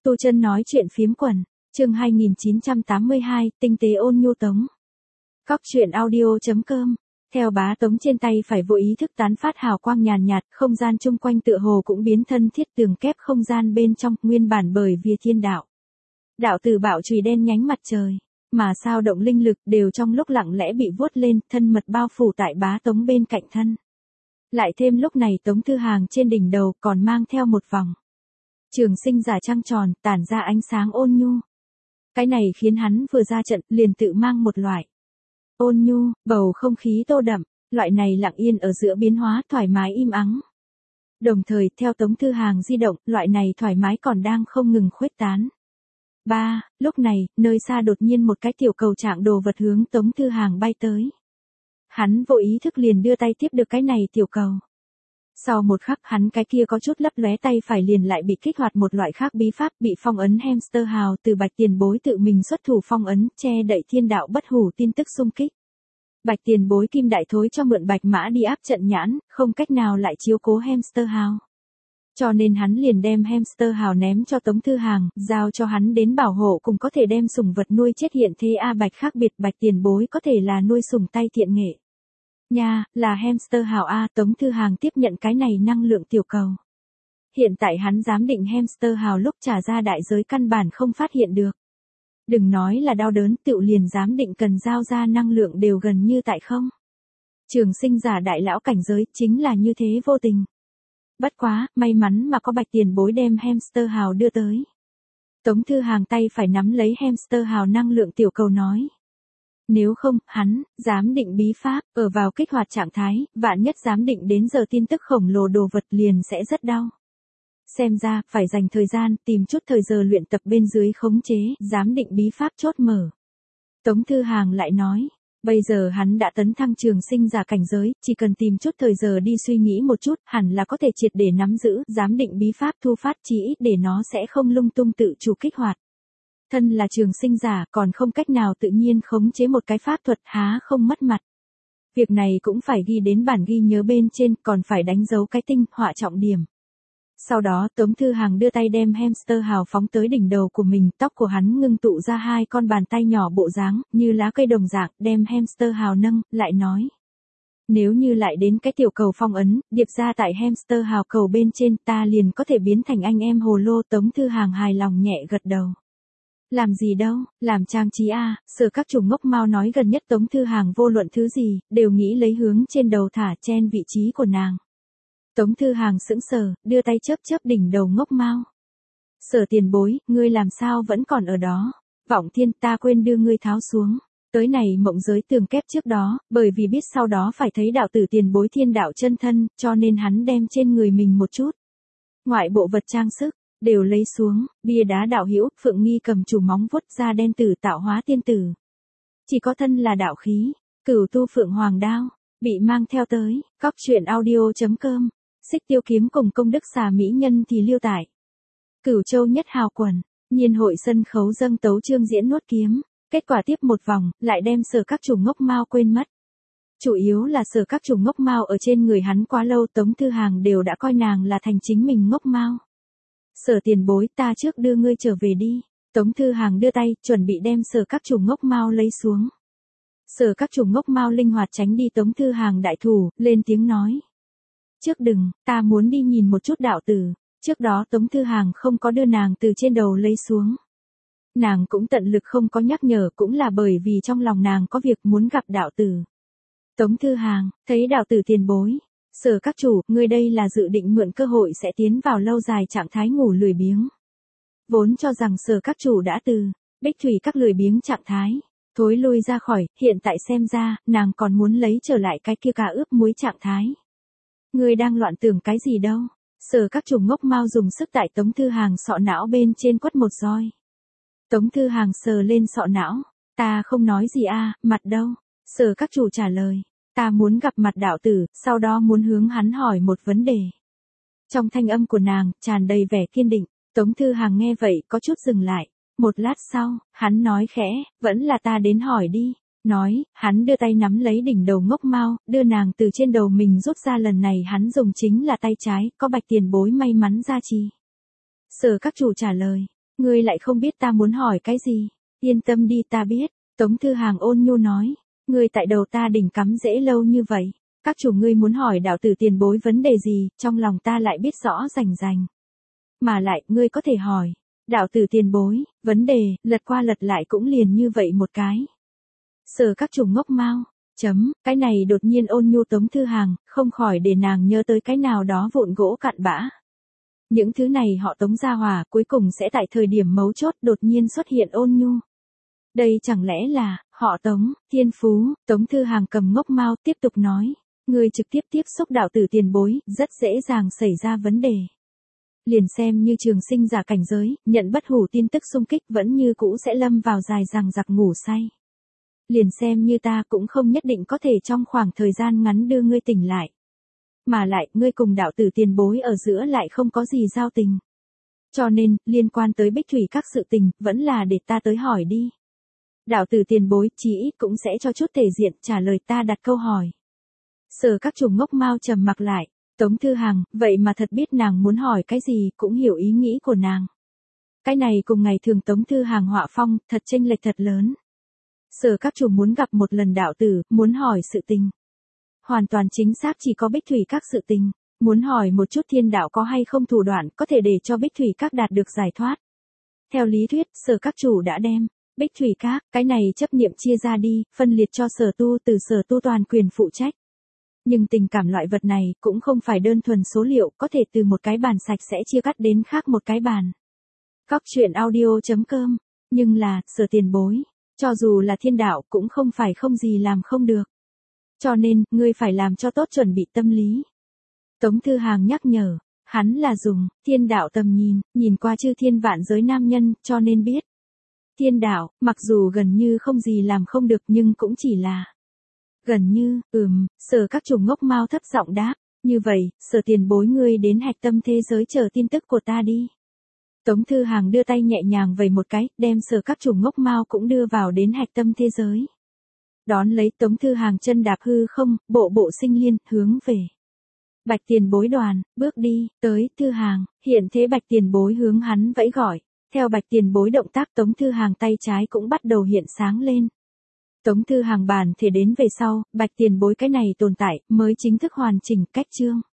Tu Chân nói chuyện phiếm quần, chương 2982, tinh tế ôn nhu Tống. Cóc truyện audio.com. Theo bá Tống trên tay phải vô ý thức tán phát hào quang nhàn nhạt, không gian chung quanh tựa hồ cũng biến thân thiết tường kép không gian bên trong, nguyên bản bởi vì thiên đạo. Đạo tử bảo chùy đen nhánh mặt trời, mà sao động linh lực đều trong lúc lặng lẽ bị vuốt lên, thân mật bao phủ tại bá Tống bên cạnh thân. Lại thêm lúc này Tống Thư Hàng trên đỉnh đầu còn mang theo một vòng trường sinh giả trăng tròn, tản ra ánh sáng ôn nhu. Cái này khiến hắn vừa ra trận liền tự mang một loại ôn nhu, bầu không khí tô đậm, loại này lặng yên ở giữa biến hóa thoải mái im ắng. Đồng thời, theo Tống Thư Hàng di động, loại này thoải mái còn đang không ngừng khuếch tán. Lúc này, nơi xa đột nhiên một cái tiểu cầu trạng đồ vật hướng Tống Thư Hàng bay tới. Hắn vô ý thức liền đưa tay tiếp được cái này tiểu cầu. Sau một khắc hắn cái kia có chút lấp lóe tay phải liền lại bị kích hoạt một loại khác bí pháp, bị phong ấn hamster hào từ Bạch Tiền Bối tự mình xuất thủ phong ấn, che đậy thiên đạo bất hủ tin tức xung kích. Bạch Tiền Bối kim đại thối cho mượn Bạch Mã đi áp trận nhãn, không cách nào lại chiếu cố hamster hào. Cho nên hắn liền đem hamster hào ném cho Tống Thư Hàng, giao cho hắn đến bảo hộ cùng có thể đem sủng vật nuôi chết hiện thế Bạch khác biệt Bạch Tiền Bối có thể là nuôi sủng tay thiện nghệ. Nha, là hamster hào A. Tống Thư Hàng tiếp nhận cái này năng lượng tiểu cầu. Hiện tại hắn giám định hamster hào lúc trả ra đại giới căn bản không phát hiện được. Đừng nói là đau đớn, tựu liền giám định cần giao ra năng lượng đều gần như tại không. Trường sinh giả đại lão cảnh giới chính là như thế vô tình. Bất quá, may mắn mà có Bạch Tiền Bối đem hamster hào đưa tới. Tống Thư Hàng tay phải nắm lấy hamster hào năng lượng tiểu cầu nói. Nếu không, hắn, giám định bí pháp, ở vào kích hoạt trạng thái, vạn nhất giám định đến giờ tin tức khổng lồ đồ vật liền sẽ rất đau. Xem ra, phải dành thời gian, tìm chút thời giờ luyện tập bên dưới khống chế, giám định bí pháp chốt mở. Tống Thư Hàng lại nói, bây giờ hắn đã tấn thăng trường sinh giả cảnh giới, chỉ cần tìm chút thời giờ đi suy nghĩ một chút, hẳn là có thể triệt để nắm giữ, giám định bí pháp thu phát chí ít để nó sẽ không lung tung tự chủ kích hoạt. Thân là trường sinh giả còn không cách nào tự nhiên khống chế một cái pháp thuật há không mất mặt. Việc này cũng phải ghi đến bản ghi nhớ bên trên, còn phải đánh dấu cái tinh họa trọng điểm. Sau đó Tống Thư Hàng đưa tay đem hamster hào phóng tới đỉnh đầu của mình, tóc của hắn ngưng tụ ra hai con bàn tay nhỏ bộ dáng, như lá cây đồng dạng, đem hamster hào nâng, lại nói. Nếu như lại đến cái tiểu cầu phong ấn, điệp ra tại hamster hào cầu bên trên, ta liền có thể biến thành anh em hồ lô. Tống Thư Hàng hài lòng nhẹ gật đầu. Làm gì đâu, làm trang trí a. Sở các chủ ngốc mau nói gần nhất Tống Thư Hàng vô luận thứ gì, đều nghĩ lấy hướng trên đầu thả chen vị trí của nàng. Tống Thư Hàng sững sờ, đưa tay chớp chớp đỉnh đầu ngốc mau. Sở Tiền Bối, ngươi làm sao vẫn còn ở đó? Vọng Thiên, ta quên đưa ngươi tháo xuống. Tới này mộng giới tường kép trước đó, bởi vì biết sau đó phải thấy đạo tử Tiền Bối thiên đạo chân thân, cho nên hắn đem trên người mình một chút ngoại bộ vật trang sức đều lấy xuống, bia đá đạo hữu, Phượng Nghi cầm chủ móng vuốt da đen tử tạo hóa tiên tử. Chỉ có thân là đạo khí, Cửu Tu Phượng Hoàng đao, bị mang theo tới, cóc truyện audio.com, Xích Tiêu kiếm cùng công đức xà mỹ nhân thì lưu tải. Cửu Châu nhất hào quần, nhiên hội sân khấu dâng tấu chương diễn nuốt kiếm, kết quả tiếp một vòng, lại đem Sở các chủ ngốc mau quên mất. Chủ yếu là Sở các chủ ngốc mau ở trên người hắn quá lâu, Tống Thư Hàng đều đã coi nàng là thành chính mình ngốc mau. Sở Tiền Bối, ta trước đưa ngươi trở về đi. Tống Thư Hàng đưa tay, chuẩn bị đem Sở các chủ ngốc mau lấy xuống. Sở các chủ ngốc mau linh hoạt tránh đi Tống Thư Hàng đại thủ, lên tiếng nói. Trước đừng, ta muốn đi nhìn một chút đạo tử. Trước đó Tống Thư Hàng không có đưa nàng từ trên đầu lấy xuống. Nàng cũng tận lực không có nhắc nhở, cũng là bởi vì trong lòng nàng có việc muốn gặp đạo tử. Tống Thư Hàng, thấy đạo tử Tiền Bối. Sở các chủ, ngươi đây là dự định mượn cơ hội sẽ tiến vào lâu dài trạng thái ngủ lười biếng. Vốn cho rằng Sở các chủ đã từ Bích Thủy các lười biếng trạng thái thối lui ra khỏi, hiện tại xem ra, nàng còn muốn lấy trở lại cái kia cà ướp muối trạng thái. Ngươi đang loạn tưởng cái gì đâu? Sở các chủ ngốc mau dùng sức tại Tống Thư Hàng sọ não bên trên quất một roi. Tống Thư Hàng sờ lên sọ não, ta không nói gì a, mặt đâu? Sở các chủ trả lời. Ta muốn gặp mặt đạo tử, sau đó muốn hướng hắn hỏi một vấn đề. Trong thanh âm của nàng, tràn đầy vẻ kiên định, Tống Thư Hàng nghe vậy có chút dừng lại. Một lát sau, hắn nói khẽ, vẫn là ta đến hỏi đi. Nói, hắn đưa tay nắm lấy đỉnh đầu ngốc mau, đưa nàng từ trên đầu mình rút ra, lần này hắn dùng chính là tay trái, có Bạch Tiền Bối may mắn gia trì. Sở các chủ trả lời, Ngươi lại không biết ta muốn hỏi cái gì. Yên tâm đi, ta biết. Tống Thư Hàng ôn nhu nói. Ngươi tại đầu ta đỉnh cắm rễ lâu như vậy. Các chủ ngươi muốn hỏi đạo tử tiền bối vấn đề gì, trong lòng ta lại biết rõ rành rành. Mà lại, ngươi có thể hỏi. Đạo tử tiền bối, vấn đề, lật qua lật lại cũng liền như vậy một cái. Sở các chủ ngốc mau. Cái này đột nhiên ôn nhu Tống Thư Hàng, không khỏi để nàng nhớ tới cái nào đó vụn gỗ cặn bã. Những thứ này họ Tống gia hòa cuối cùng sẽ tại thời điểm mấu chốt đột nhiên xuất hiện ôn nhu. Đây chẳng lẽ là, họ Tống, thiên phú, Tống Thư Hàng cầm ngốc mau tiếp tục nói. Người trực tiếp tiếp xúc đạo tử tiền bối, rất dễ dàng xảy ra vấn đề. Liền xem như trường sinh giả cảnh giới, nhận bất hủ tin tức xung kích vẫn như cũ sẽ lâm vào dài dằng dặc ngủ say. Liền xem như ta cũng không nhất định có thể trong khoảng thời gian ngắn đưa ngươi tỉnh lại. Mà lại, ngươi cùng đạo tử tiền bối ở giữa lại không có gì giao tình. Cho nên, liên quan tới Bích Thủy các sự tình, vẫn là để ta tới hỏi đi. Đạo tử tiền bối, chí ít cũng sẽ cho chút thể diện trả lời ta đặt câu hỏi. Sở các chủ ngốc mau trầm mặc lại. Tống Thư Hàng, vậy mà thật biết nàng muốn hỏi cái gì, cũng hiểu ý nghĩ của nàng. Cái này cùng ngày thường Tống Thư Hàng họa phong, thật chênh lệch thật lớn. Sở các chủ muốn gặp một lần đạo tử, muốn hỏi sự tình. Hoàn toàn chính xác chỉ có Bích Thủy các sự tình. Muốn hỏi một chút thiên đạo có hay không thủ đoạn có thể để cho Bích Thủy các đạt được giải thoát. Theo lý thuyết, sở các chủ đã đem Bích Thủy các, cái này chấp niệm chia ra đi, phân liệt cho sở tu từ sở tu toàn quyền phụ trách. Nhưng tình cảm loại vật này cũng không phải đơn thuần số liệu, có thể từ một cái bàn sạch sẽ chia cắt đến khác một cái bàn. Góc truyện audio.com. Nhưng là, sở tiền bối, cho dù là thiên đạo cũng không phải không gì làm không được. Cho nên, ngươi phải làm cho tốt chuẩn bị tâm lý. Tống Thư Hàng nhắc nhở, hắn là dùng thiên đạo tầm nhìn qua chư thiên vạn giới nam nhân, cho nên biết. Thiên đạo, mặc dù gần như không gì làm không được nhưng cũng chỉ là gần như, sở các chủ ngốc mau thấp giọng đáp, như vậy, sở tiền bối ngươi đến hạch tâm thế giới chờ tin tức của ta đi. Tống Thư Hàng đưa tay nhẹ nhàng vẩy một cái, đem sở các chủ ngốc mau cũng đưa vào đến hạch tâm thế giới. Đón lấy Tống Thư Hàng chân đạp hư không, bộ sinh liên, hướng về Bạch tiền bối đoàn, bước đi, tới, Thư Hàng, hiện thế Bạch tiền bối hướng hắn vẫy gọi. Theo Bạch tiền bối động tác Tống Thư Hàng tay trái cũng bắt đầu hiện sáng lên. Tống Thư Hàng bàn thể đến về sau, Bạch tiền bối cái này tồn tại, mới chính thức hoàn chỉnh cách chương.